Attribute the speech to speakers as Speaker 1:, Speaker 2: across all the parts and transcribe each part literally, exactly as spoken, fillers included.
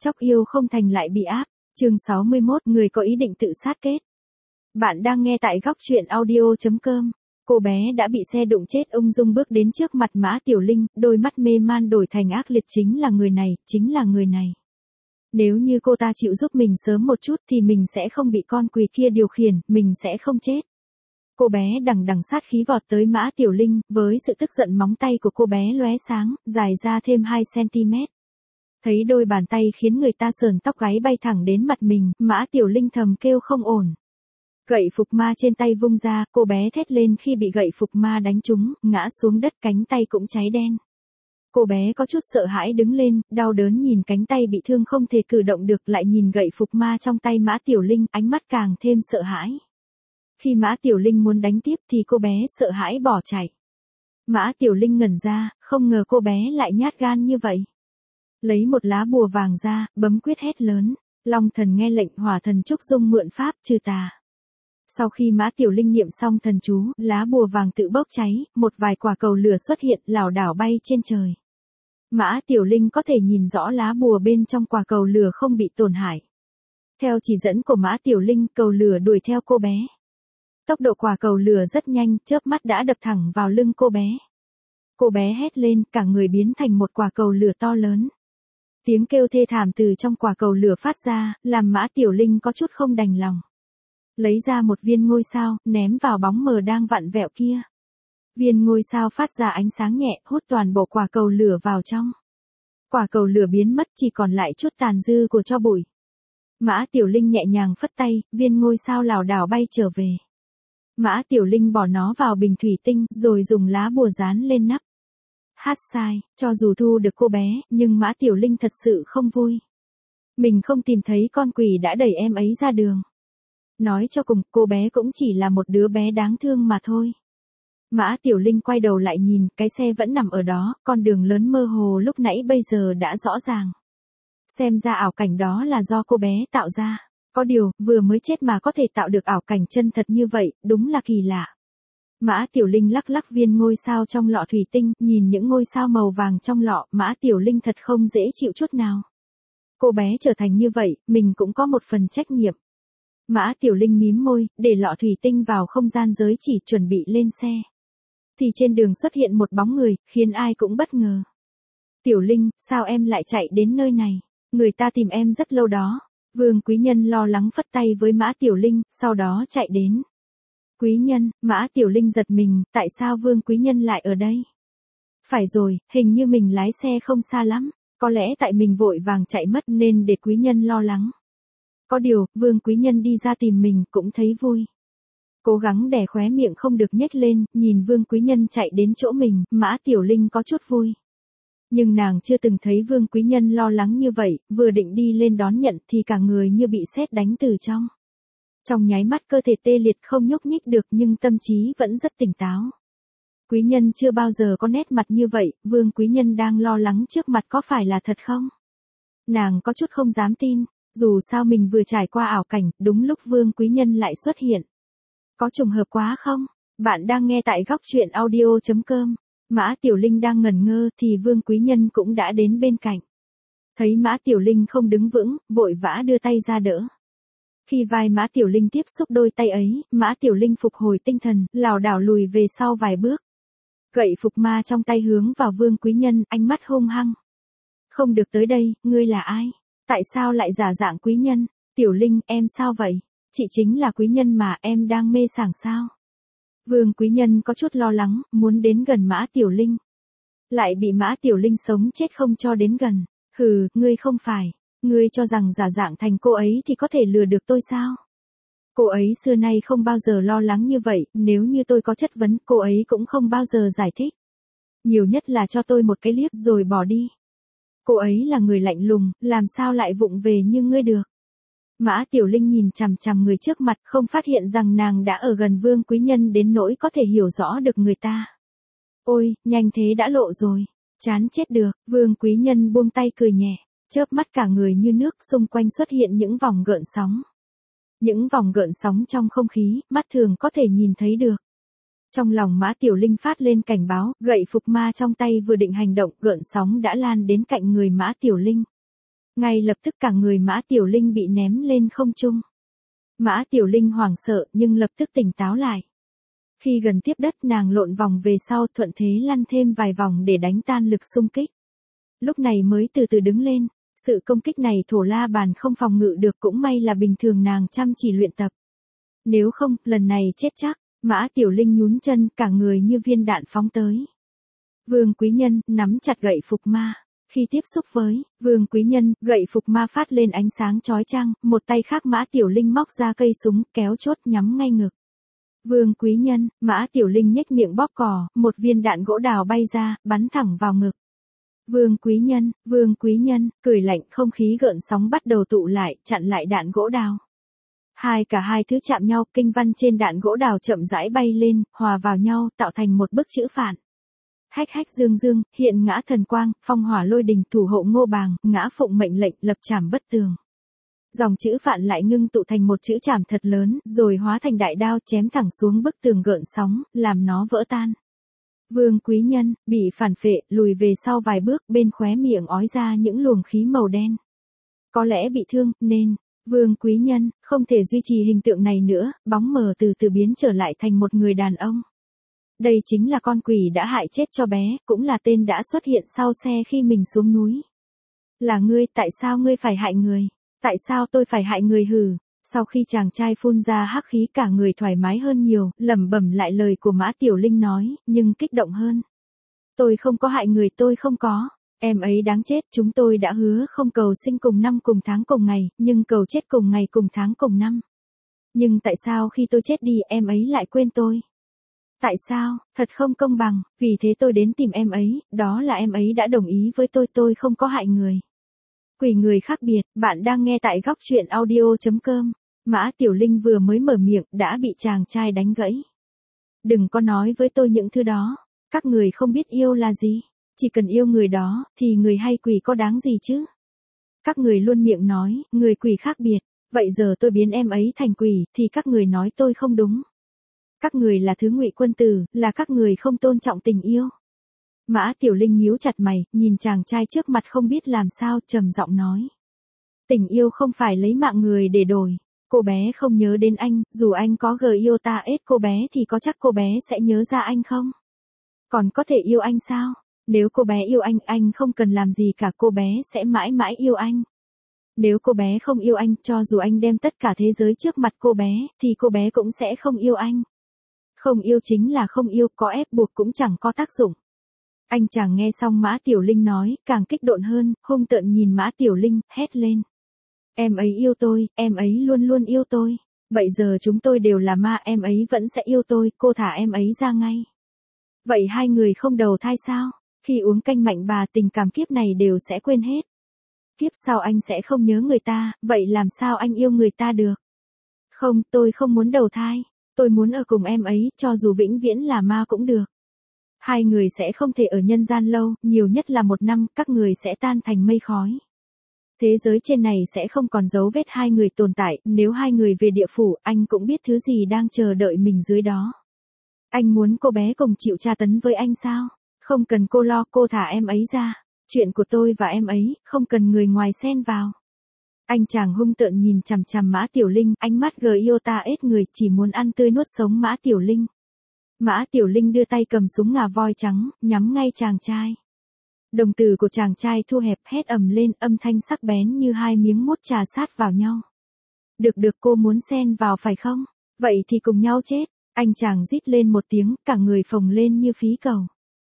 Speaker 1: Chóc yêu không thành lại bị áp. Chương sáu mươi mốt, người có ý định tự sát kết. Bạn đang nghe tại góc truyện audio chấm com. Cô bé đã bị xe đụng chết ung dung bước đến trước mặt Mã Tiểu Linh, đôi mắt mê man đổi thành ác liệt. Chính là người này, chính là người này. Nếu như cô ta chịu giúp mình sớm một chút thì mình sẽ không bị con quỷ kia điều khiển, mình sẽ không chết. Cô bé đằng đằng sát khí vọt tới Mã Tiểu Linh, với sự tức giận móng tay của cô bé lóe sáng, dài ra thêm hai xăng-ti-mét. Thấy đôi bàn tay khiến người ta sờn tóc gáy bay thẳng đến mặt mình, Mã Tiểu Linh thầm kêu không ổn. Gậy phục ma trên tay vung ra, cô bé thét lên khi bị gậy phục ma đánh trúng, ngã xuống đất cánh tay cũng cháy đen. Cô bé có chút sợ hãi đứng lên, đau đớn nhìn cánh tay bị thương không thể cử động được, lại nhìn gậy phục ma trong tay Mã Tiểu Linh, ánh mắt càng thêm sợ hãi. Khi Mã Tiểu Linh muốn đánh tiếp thì cô bé sợ hãi bỏ chạy. Mã Tiểu Linh ngẩn ra, không ngờ cô bé lại nhát gan như vậy. Lấy một lá bùa vàng ra, bấm quyết hét lớn. Long thần nghe lệnh, hỏa thần trúc dung mượn pháp trừ tà. Sau khi Mã Tiểu Linh niệm xong thần chú, lá bùa vàng tự bốc cháy, một vài quả cầu lửa xuất hiện, lảo đảo bay trên trời. Mã Tiểu Linh có thể nhìn rõ lá bùa bên trong quả cầu lửa không bị tổn hại. Theo chỉ dẫn của Mã Tiểu Linh, cầu lửa đuổi theo cô bé. Tốc độ quả cầu lửa rất nhanh, chớp mắt đã đập thẳng vào lưng cô bé. Cô bé hét lên, cả người biến thành một quả cầu lửa to lớn. Tiếng kêu thê thảm từ trong quả cầu lửa phát ra, làm Mã Tiểu Linh có chút không đành lòng. Lấy ra một viên ngôi sao, ném vào bóng mờ đang vặn vẹo kia. Viên ngôi sao phát ra ánh sáng nhẹ, hút toàn bộ quả cầu lửa vào trong. Quả cầu lửa biến mất, chỉ còn lại chút tàn dư của tro bụi. Mã Tiểu Linh nhẹ nhàng phất tay, viên ngôi sao lảo đảo bay trở về. Mã Tiểu Linh bỏ nó vào bình thủy tinh, rồi dùng lá bùa dán lên nắp. Hát sai, cho dù thu được cô bé, nhưng Mã Tiểu Linh thật sự không vui. Mình không tìm thấy con quỷ đã đẩy em ấy ra đường. Nói cho cùng, cô bé cũng chỉ là một đứa bé đáng thương mà thôi. Mã Tiểu Linh quay đầu lại nhìn, cái xe vẫn nằm ở đó, con đường lớn mơ hồ lúc nãy bây giờ đã rõ ràng. Xem ra ảo cảnh đó là do cô bé tạo ra. Có điều, vừa mới chết mà có thể tạo được ảo cảnh chân thật như vậy, đúng là kỳ lạ. Mã Tiểu Linh lắc lắc viên ngôi sao trong lọ thủy tinh, nhìn những ngôi sao màu vàng trong lọ, Mã Tiểu Linh thật không dễ chịu chút nào. Cô bé trở thành như vậy, mình cũng có một phần trách nhiệm. Mã Tiểu Linh mím môi, để lọ thủy tinh vào không gian giới chỉ, chuẩn bị lên xe. Thì trên đường xuất hiện một bóng người, khiến ai cũng bất ngờ. Tiểu Linh, sao em lại chạy đến nơi này? Người ta tìm em rất lâu đó. Vương Quý Nhân lo lắng phất tay với Mã Tiểu Linh, sau đó chạy đến. Quý Nhân, Mã Tiểu Linh giật mình, tại sao Vương Quý Nhân lại ở đây? Phải rồi, hình như mình lái xe không xa lắm, có lẽ tại mình vội vàng chạy mất nên để Quý Nhân lo lắng. Có điều, Vương Quý Nhân đi ra tìm mình cũng thấy vui. Cố gắng đè khóe miệng không được nhếch lên, nhìn Vương Quý Nhân chạy đến chỗ mình, Mã Tiểu Linh có chút vui. Nhưng nàng chưa từng thấy Vương Quý Nhân lo lắng như vậy, vừa định đi lên đón nhận thì cả người như bị sét đánh từ trong. Trong nháy mắt cơ thể tê liệt không nhúc nhích được nhưng tâm trí vẫn rất tỉnh táo. Quý Nhân chưa bao giờ có nét mặt như vậy, Vương Quý Nhân đang lo lắng trước mặt có phải là thật không? Nàng có chút không dám tin, dù sao mình vừa trải qua ảo cảnh, đúng lúc Vương Quý Nhân lại xuất hiện. Có trùng hợp quá không? Bạn đang nghe tại góc truyện audio chấm com. Mã Tiểu Linh đang ngẩn ngơ thì Vương Quý Nhân cũng đã đến bên cạnh. Thấy Mã Tiểu Linh không đứng vững, vội vã đưa tay ra đỡ. Khi vai Mã Tiểu Linh tiếp xúc đôi tay ấy, Mã Tiểu Linh phục hồi tinh thần, lảo đảo lùi về sau vài bước. Gậy phục ma trong tay hướng vào Vương Quý Nhân, ánh mắt hung hăng. Không được tới đây, ngươi là ai? Tại sao lại giả dạng Quý Nhân? Tiểu Linh, em sao vậy? Chị chính là Quý Nhân mà, em đang mê sảng sao? Vương Quý Nhân có chút lo lắng, muốn đến gần Mã Tiểu Linh. Lại bị Mã Tiểu Linh sống chết không cho đến gần. Hừ, ngươi không phải. Ngươi cho rằng giả dạng thành cô ấy thì có thể lừa được tôi sao? Cô ấy xưa nay không bao giờ lo lắng như vậy, nếu như tôi có chất vấn, cô ấy cũng không bao giờ giải thích. Nhiều nhất là cho tôi một cái liếc rồi bỏ đi. Cô ấy là người lạnh lùng, làm sao lại vụng về như ngươi được? Mã Tiểu Linh nhìn chằm chằm người trước mặt, không phát hiện rằng nàng đã ở gần Vương Quý Nhân đến nỗi có thể hiểu rõ được người ta. Ôi, nhanh thế đã lộ rồi. Chán chết được, Vương Quý Nhân buông tay cười nhẹ, chớp mắt cả người như nước, xung quanh xuất hiện những vòng gợn sóng. Những vòng gợn sóng trong không khí, mắt thường có thể nhìn thấy được. Trong lòng Mã Tiểu Linh phát lên cảnh báo, gậy phục ma trong tay vừa định hành động, gợn sóng đã lan đến cạnh người Mã Tiểu Linh. Ngay lập tức cả người Mã Tiểu Linh bị ném lên không trung. Mã Tiểu Linh hoảng sợ nhưng lập tức tỉnh táo lại. Khi gần tiếp đất nàng lộn vòng về sau thuận thế lăn thêm vài vòng để đánh tan lực xung kích. Lúc này mới từ từ đứng lên, sự công kích này Thổ La Bàn không phòng ngự được, cũng may là bình thường nàng chăm chỉ luyện tập. Nếu không, lần này chết chắc. Mã Tiểu Linh nhún chân, cả người như viên đạn phóng tới. Vương Quý Nhân nắm chặt gậy phục ma. Khi tiếp xúc với Vương Quý Nhân, gậy phục ma phát lên ánh sáng chói chang, một tay khác Mã Tiểu Linh móc ra cây súng, kéo chốt nhắm ngay ngực. Vương Quý Nhân, Mã Tiểu Linh nhếch miệng bóp cò, một viên đạn gỗ đào bay ra, bắn thẳng vào ngực. Vương Quý Nhân, Vương Quý Nhân, cười lạnh, không khí gợn sóng bắt đầu tụ lại, chặn lại đạn gỗ đào. Hai cả hai thứ chạm nhau, kinh văn trên đạn gỗ đào chậm rãi bay lên, hòa vào nhau, tạo thành một bức chữ phạn. Hách hách dương dương, hiện ngã thần quang, phong hỏa lôi đình, thủ hộ Ngô Bàng, ngã phụng mệnh lệnh, lập trảm bất tường. Dòng chữ phạn lại ngưng tụ thành một chữ trảm thật lớn, rồi hóa thành đại đao chém thẳng xuống bức tường gợn sóng, làm nó vỡ tan. Vương Quý Nhân bị phản phệ, lùi về sau vài bước, bên khóe miệng ói ra những luồng khí màu đen. Có lẽ bị thương, nên Vương Quý Nhân không thể duy trì hình tượng này nữa, bóng mờ từ từ biến trở lại thành một người đàn ông. Đây chính là con quỷ đã hại chết cho bé, cũng là tên đã xuất hiện sau xe khi mình xuống núi. Là ngươi, tại sao ngươi phải hại người? Tại sao tôi phải hại người hử? Sau khi chàng trai phun ra hắc khí cả người thoải mái hơn nhiều, lẩm bẩm lại lời của Mã Tiểu Linh nói, nhưng kích động hơn. Tôi không có hại người, tôi không có. Em ấy đáng chết, chúng tôi đã hứa không cầu sinh cùng năm cùng tháng cùng ngày, nhưng cầu chết cùng ngày cùng tháng cùng năm. Nhưng tại sao khi tôi chết đi em ấy lại quên tôi? Tại sao, thật không công bằng, vì thế tôi đến tìm em ấy, đó là em ấy đã đồng ý với tôi, tôi không có hại người. Quỷ người khác biệt, bạn đang nghe tại góc truyện audio chấm com. Mã Tiểu Linh vừa mới mở miệng, đã bị chàng trai đánh gãy. Đừng có nói với tôi những thứ đó, các người không biết yêu là gì, chỉ cần yêu người đó, thì người hay quỷ có đáng gì chứ? Các người luôn miệng nói, người quỷ khác biệt, vậy giờ tôi biến em ấy thành quỷ, thì các người nói tôi không đúng. Các người là thứ ngụy quân tử, là các người không tôn trọng tình yêu. Mã Tiểu Linh nhíu chặt mày, nhìn chàng trai trước mặt không biết làm sao, trầm giọng nói. Tình yêu không phải lấy mạng người để đổi. Cô bé không nhớ đến anh, dù anh có gờ yêu ta ết cô bé thì có chắc cô bé sẽ nhớ ra anh không? Còn có thể yêu anh sao? Nếu cô bé yêu anh, anh không cần làm gì cả, cô bé sẽ mãi mãi yêu anh. Nếu cô bé không yêu anh, cho dù anh đem tất cả thế giới trước mặt cô bé, thì cô bé cũng sẽ không yêu anh. Không yêu chính là không yêu, có ép buộc cũng chẳng có tác dụng. Anh chàng nghe xong Mã Tiểu Linh nói, càng kích động hơn, hung tợn nhìn Mã Tiểu Linh, hét lên. Em ấy yêu tôi, em ấy luôn luôn yêu tôi. Vậy giờ chúng tôi đều là ma, em ấy vẫn sẽ yêu tôi, cô thả em ấy ra ngay. Vậy hai người không đầu thai sao? Khi uống canh mạnh bà, tình cảm kiếp này đều sẽ quên hết. Kiếp sau anh sẽ không nhớ người ta, vậy làm sao anh yêu người ta được? Không, tôi không muốn đầu thai. Tôi muốn ở cùng em ấy, cho dù vĩnh viễn là ma cũng được. Hai người sẽ không thể ở nhân gian lâu, nhiều nhất là một năm, các người sẽ tan thành mây khói. Thế giới trên này sẽ không còn dấu vết hai người tồn tại, nếu hai người về địa phủ, anh cũng biết thứ gì đang chờ đợi mình dưới đó. Anh muốn cô bé cùng chịu tra tấn với anh sao? Không cần cô lo, cô thả em ấy ra. Chuyện của tôi và em ấy, không cần người ngoài xen vào. Anh chàng hung tợn nhìn chằm chằm Mã Tiểu Linh, ánh mắt gờ yêu ta ết người, chỉ muốn ăn tươi nuốt sống Mã Tiểu Linh. Mã Tiểu Linh đưa tay cầm súng ngà voi trắng, nhắm ngay chàng trai. Đồng tử của chàng trai thu hẹp, hét ầm lên, âm thanh sắc bén như hai miếng mốt trà sát vào nhau. Được được, cô muốn xen vào phải không? Vậy thì cùng nhau chết. Anh chàng rít lên một tiếng, cả người phồng lên như phí cầu.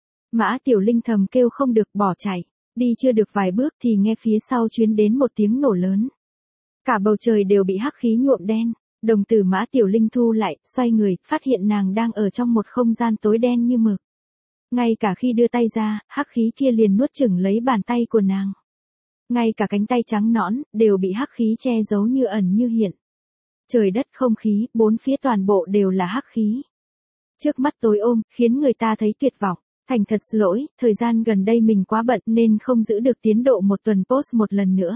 Speaker 1: Mã Tiểu Linh thầm kêu không được, bỏ chạy. Đi chưa được vài bước thì nghe phía sau truyền đến một tiếng nổ lớn. Cả bầu trời đều bị hắc khí nhuộm đen. Đồng tử Mã Tiểu Linh thu lại, xoay người, phát hiện nàng đang ở trong một không gian tối đen như mực. Ngay cả khi đưa tay ra, hắc khí kia liền nuốt chửng lấy bàn tay của nàng. Ngay cả cánh tay trắng nõn, đều bị hắc khí che giấu như ẩn như hiện. Trời đất không khí, bốn phía toàn bộ đều là hắc khí. Trước mắt tối ôm, khiến người ta thấy tuyệt vọng. Thành thật lỗi, thời gian gần đây mình quá bận nên không giữ được tiến độ một tuần post một lần nữa.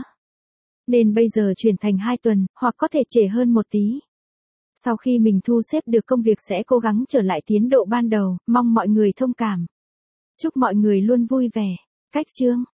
Speaker 1: Nên bây giờ chuyển thành hai tuần, hoặc có thể trễ hơn một tí. Sau khi mình thu xếp được công việc sẽ cố gắng trở lại tiến độ ban đầu, mong mọi người thông cảm. Chúc mọi người luôn vui vẻ. Cách chương